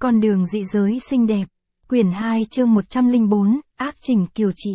Con đường dị giới xinh đẹp. Quyển 2 chương 104, Ác trình kiều trị.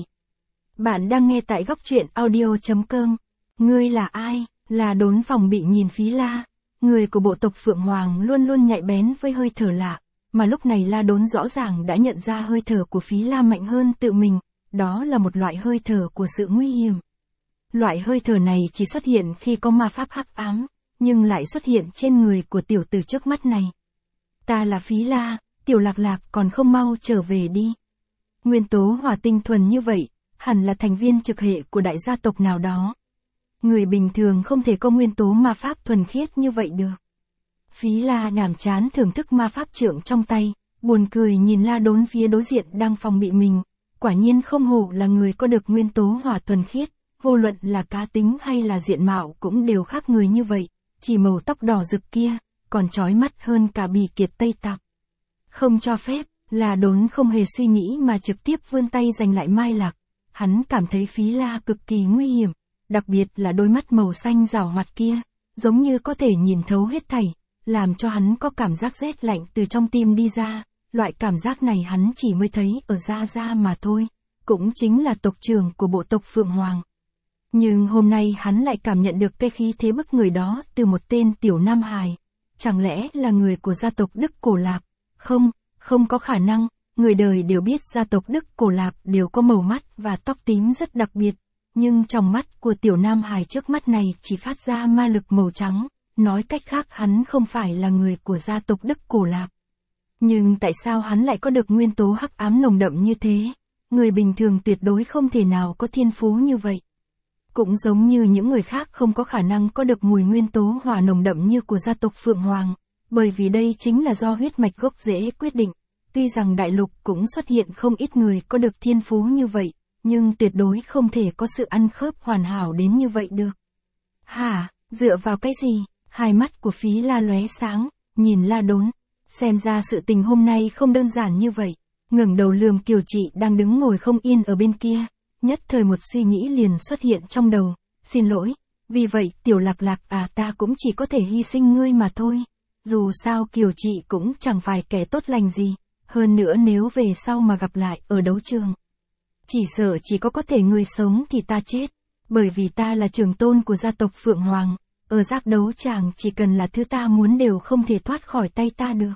Bạn đang nghe tại góc truyện audio.com. Ngươi là ai? Là Đốn phòng bị nhìn Phí La. Người của bộ tộc Phượng Hoàng luôn luôn nhạy bén với hơi thở lạ, mà lúc này La Đốn rõ ràng đã nhận ra hơi thở của Phí La mạnh hơn tự mình, đó là một loại hơi thở của sự nguy hiểm. Loại hơi thở này chỉ xuất hiện khi có ma pháp hắc ám, nhưng lại xuất hiện trên người của tiểu tử trước mắt này. Ta là Phí La, tiểu Lạc Lạc còn không mau trở về đi. Nguyên tố hỏa tinh thuần như vậy, hẳn là thành viên trực hệ của đại gia tộc nào đó. Người bình thường không thể có nguyên tố ma pháp thuần khiết như vậy được. Phí La nhàm chán thưởng thức ma pháp trượng trong tay, buồn cười nhìn La Đốn phía đối diện đang phòng bị mình. Quả nhiên không hổ là người có được nguyên tố hỏa thuần khiết, vô luận là cá tính hay là diện mạo cũng đều khác người như vậy, chỉ màu tóc đỏ rực kia, còn chói mắt hơn cả bì kiệt Tây Tặc. Không cho phép, La Đốn không hề suy nghĩ mà trực tiếp vươn tay giành lại Mai Lạc. Hắn cảm thấy Phí La cực kỳ nguy hiểm, đặc biệt là đôi mắt màu xanh rảo hoạt kia, giống như có thể nhìn thấu hết thảy, làm cho hắn có cảm giác rét lạnh từ trong tim đi ra. Loại cảm giác này hắn chỉ mới thấy ở Gia Gia mà thôi, cũng chính là tộc trưởng của bộ tộc Phượng Hoàng. Nhưng hôm nay hắn lại cảm nhận được cái khí thế bức người đó từ một tên tiểu nam hài. Chẳng lẽ là người của gia tộc Đức Cổ Lạp? Không có khả năng, người đời đều biết gia tộc Đức Cổ Lạp đều có màu mắt và tóc tím rất đặc biệt. Nhưng trong mắt của tiểu nam hài trước mắt này chỉ phát ra ma lực màu trắng, nói cách khác hắn không phải là người của gia tộc Đức Cổ Lạp. Nhưng tại sao hắn lại có được nguyên tố hắc ám nồng đậm như thế? Người bình thường tuyệt đối không thể nào có thiên phú như vậy. Cũng giống như những người khác không có khả năng có được mùi nguyên tố hỏa nồng đậm như của gia tộc Phượng Hoàng, bởi vì đây chính là do huyết mạch gốc rễ quyết định. Tuy rằng đại lục cũng xuất hiện không ít người có được thiên phú như vậy, nhưng tuyệt đối không thể có sự ăn khớp hoàn hảo đến như vậy được. Hả, dựa vào cái gì? Hai mắt của Phí La lóe sáng, nhìn La Đốn. Xem ra sự tình hôm nay không đơn giản như vậy. Ngẩng đầu lườm Kiều Trị đang đứng ngồi không yên ở bên kia. Nhất thời một suy nghĩ liền xuất hiện trong đầu. Xin lỗi, vì vậy tiểu Lạc Lạc à, ta cũng chỉ có thể hy sinh ngươi mà thôi. Dù sao Kiều Trị cũng chẳng phải kẻ tốt lành gì. Hơn nữa nếu về sau mà gặp lại ở đấu trường, chỉ sợ chỉ có thể người sống thì ta chết. Bởi vì ta là trưởng tôn của gia tộc Phượng Hoàng. Ở giác đấu tràng chỉ cần là thứ ta muốn đều không thể thoát khỏi tay ta được.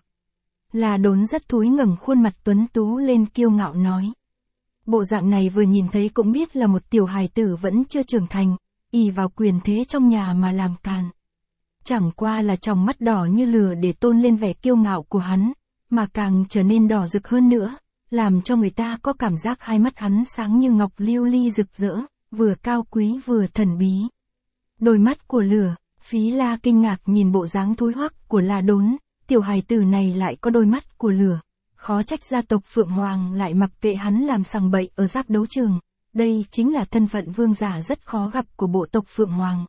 La Đốn rất thúi ngẩng khuôn mặt tuấn tú lên kiêu ngạo nói. Bộ dạng này vừa nhìn thấy cũng biết là một tiểu hài tử vẫn chưa trưởng thành, ỷ vào quyền thế trong nhà mà làm càn. Chẳng qua là tròng mắt đỏ như lửa để tôn lên vẻ kiêu ngạo của hắn, mà càng trở nên đỏ rực hơn nữa, làm cho người ta có cảm giác hai mắt hắn sáng như ngọc lưu ly rực rỡ, vừa cao quý vừa thần bí. Đôi mắt của lửa. Phí La kinh ngạc nhìn bộ dáng thúi hoắc của La Đốn, tiểu hài tử này lại có đôi mắt của lửa. Khó trách gia tộc Phượng Hoàng lại mặc kệ hắn làm sằng bậy ở giáp đấu trường. Đây chính là thân phận vương giả rất khó gặp của bộ tộc Phượng Hoàng.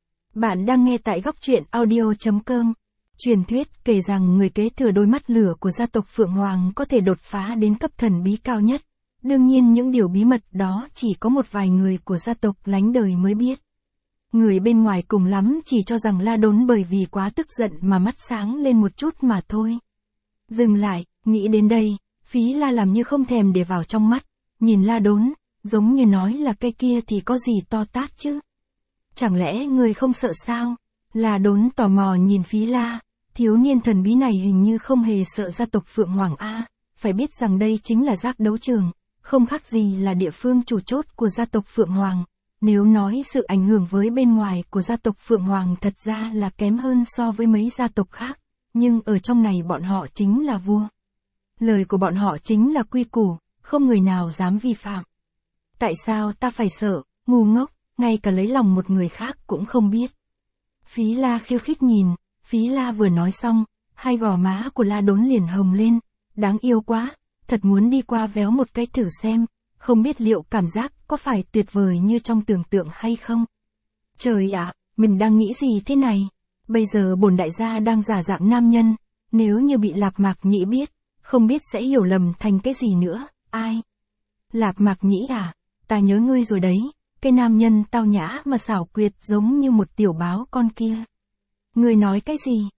Bạn đang nghe tại góc truyện audio.com. Truyền thuyết kể rằng người kế thừa đôi mắt lửa của gia tộc Phượng Hoàng có thể đột phá đến cấp thần bí cao nhất. Đương nhiên những điều bí mật đó chỉ có một vài người của gia tộc lánh đời mới biết. Người bên ngoài cùng lắm chỉ cho rằng La Đốn bởi vì quá tức giận mà mắt sáng lên một chút mà thôi. Dừng lại, nghĩ đến đây, Phí La làm như không thèm để vào trong mắt, nhìn La Đốn, giống như nói là cây kia thì có gì to tát chứ. Chẳng lẽ người không sợ sao? La Đốn tò mò nhìn Phí La, thiếu niên thần bí này hình như không hề sợ gia tộc Phượng Hoàng a. Phải biết rằng đây chính là giác đấu trường, không khác gì là địa phương chủ chốt của gia tộc Phượng Hoàng. Nếu nói sự ảnh hưởng với bên ngoài của gia tộc Phượng Hoàng thật ra là kém hơn so với mấy gia tộc khác, nhưng ở trong này bọn họ chính là vua. Lời của bọn họ chính là quy củ, không người nào dám vi phạm. Tại sao ta phải sợ, ngu ngốc, ngay cả lấy lòng một người khác cũng không biết. Phí La khiêu khích nhìn, Phí La vừa nói xong, hai gò má của La Đốn liền hồng lên, đáng yêu quá, thật muốn đi qua véo một cái thử xem. Không biết liệu cảm giác có phải tuyệt vời như trong tưởng tượng hay không? Trời ạ, mình đang nghĩ gì thế này? Bây giờ bổn đại gia đang giả dạng nam nhân, nếu như bị Lạp Mạc Nhĩ biết, không biết sẽ hiểu lầm thành cái gì nữa, ai? Lạp Mạc Nhĩ à, ta nhớ ngươi rồi đấy, cái nam nhân tao nhã mà xảo quyệt giống như một tiểu báo con kia. Ngươi nói cái gì?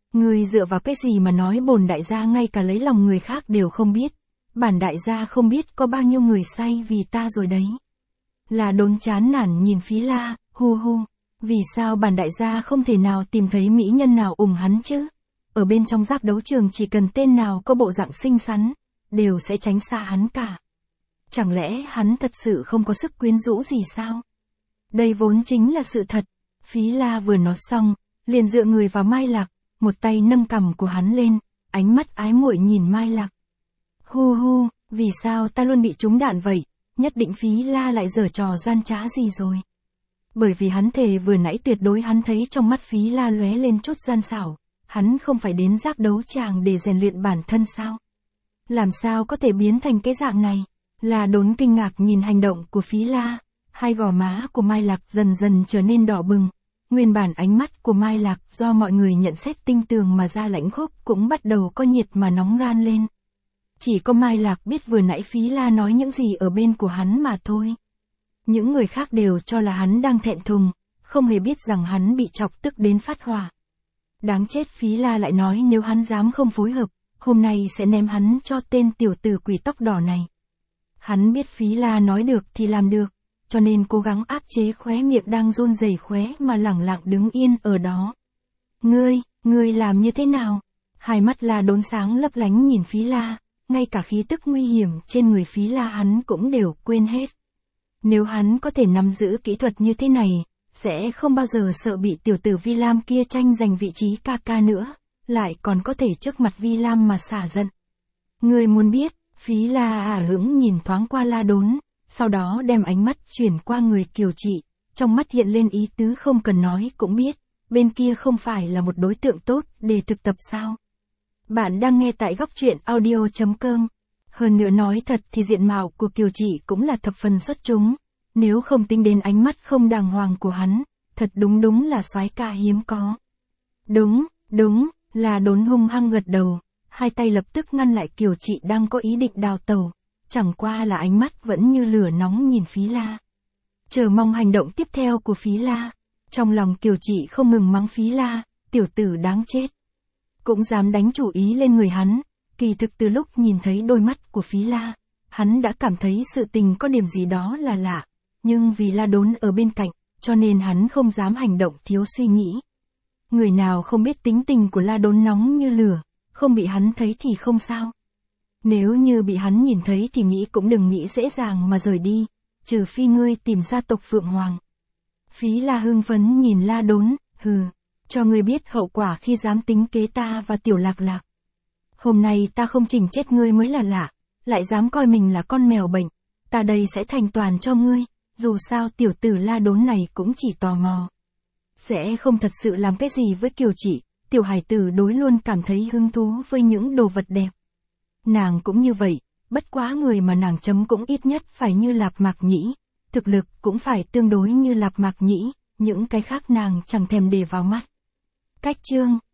Ngươi dựa vào cái gì mà nói bổn đại gia ngay cả lấy lòng người khác đều không biết. Bản đại gia không biết có bao nhiêu người say vì ta rồi đấy. La Đốn chán nản nhìn Phí La, hu hu. Vì sao bản đại gia không thể nào tìm thấy mỹ nhân nào ủng hắn chứ? Ở bên trong giáp đấu trường chỉ cần tên nào có bộ dạng xinh xắn, đều sẽ tránh xa hắn cả. Chẳng lẽ hắn thật sự không có sức quyến rũ gì sao? Đây vốn chính là sự thật. Phí La vừa nói xong, liền dựa người vào Mai Lạc, một tay nâng cằm của hắn lên, ánh mắt ái muội nhìn Mai Lạc. Hu hu, vì sao ta luôn bị trúng đạn vậy? Nhất định Phí La lại giở trò gian trá gì rồi. Bởi vì hắn thề vừa nãy tuyệt đối hắn thấy trong mắt Phí La lóe lên chút gian xảo, hắn không phải đến giác đấu tràng để rèn luyện bản thân sao? Làm sao có thể biến thành cái dạng này? La Đốn kinh ngạc nhìn hành động của Phí La, hai gò má của Mai Lạc dần dần trở nên đỏ bừng. Nguyên bản ánh mắt của Mai Lạc do mọi người nhận xét tinh tường mà ra lãnh khốc cũng bắt đầu có nhiệt mà nóng ran lên. Chỉ có Mai Lạc biết vừa nãy Phí La nói những gì ở bên của hắn mà thôi. Những người khác đều cho là hắn đang thẹn thùng, không hề biết rằng hắn bị chọc tức đến phát hỏa. Đáng chết, Phí La lại nói nếu hắn dám không phối hợp, hôm nay sẽ ném hắn cho tên tiểu tử quỷ tóc đỏ này. Hắn biết Phí La nói được thì làm được, cho nên cố gắng áp chế khóe miệng đang run rẩy khóe mà lẳng lặng đứng yên ở đó. Ngươi làm như thế nào? Hai mắt La Đốn sáng lấp lánh nhìn Phí La, ngay cả khí tức nguy hiểm trên người Phí La hắn cũng đều quên hết. Nếu hắn có thể nắm giữ kỹ thuật như thế này, sẽ không bao giờ sợ bị tiểu tử Vi Lam kia tranh giành vị trí ca ca nữa, lại còn có thể trước mặt Vi Lam mà xả giận. Ngươi muốn biết? Phí La hững nhìn thoáng qua La Đốn, sau đó đem ánh mắt chuyển qua người Kiều Trị, trong mắt hiện lên ý tứ không cần nói cũng biết, bên kia không phải là một đối tượng tốt để thực tập sao? Bạn đang nghe tại góc truyện audio.com. Hơn nữa nói thật thì diện mạo của Kiều Trị cũng là thập phần xuất chúng, nếu không tính đến ánh mắt không đàng hoàng của hắn, thật đúng là soái ca hiếm có. Đúng, La Đốn hung hăng gật đầu, hai tay lập tức ngăn lại Kiều Trị đang có ý định đào tẩu, chẳng qua là ánh mắt vẫn như lửa nóng nhìn Phí La. Chờ mong hành động tiếp theo của Phí La, trong lòng Kiều Trị không ngừng mắng Phí La, tiểu tử đáng chết. Cũng dám đánh chủ ý lên người hắn, kỳ thực từ lúc nhìn thấy đôi mắt của Phí La, hắn đã cảm thấy sự tình có điểm gì đó là lạ, nhưng vì La Đốn ở bên cạnh, cho nên hắn không dám hành động thiếu suy nghĩ. Người nào không biết tính tình của La Đốn nóng như lửa, không bị hắn thấy thì không sao. Nếu như bị hắn nhìn thấy thì nghĩ cũng đừng nghĩ dễ dàng mà rời đi, trừ phi ngươi tìm gia tộc Phượng Hoàng. Phí La hưng phấn nhìn La Đốn, hừ, cho ngươi biết hậu quả khi dám tính kế ta và Tiểu Lạc Lạc. Hôm nay ta không chỉnh chết ngươi mới là lạ, lại dám coi mình là con mèo bệnh, ta đây sẽ thành toàn cho ngươi, dù sao tiểu tử La Đốn này cũng chỉ tò mò. Sẽ không thật sự làm cái gì với Kiều Trị, tiểu hải tử đối luôn cảm thấy hứng thú với những đồ vật đẹp. Nàng cũng như vậy, bất quá người mà nàng chấm cũng ít nhất phải như Lạp Mạc Nhĩ, thực lực cũng phải tương đối như Lạp Mạc Nhĩ, những cái khác nàng chẳng thèm để vào mắt. Cách chương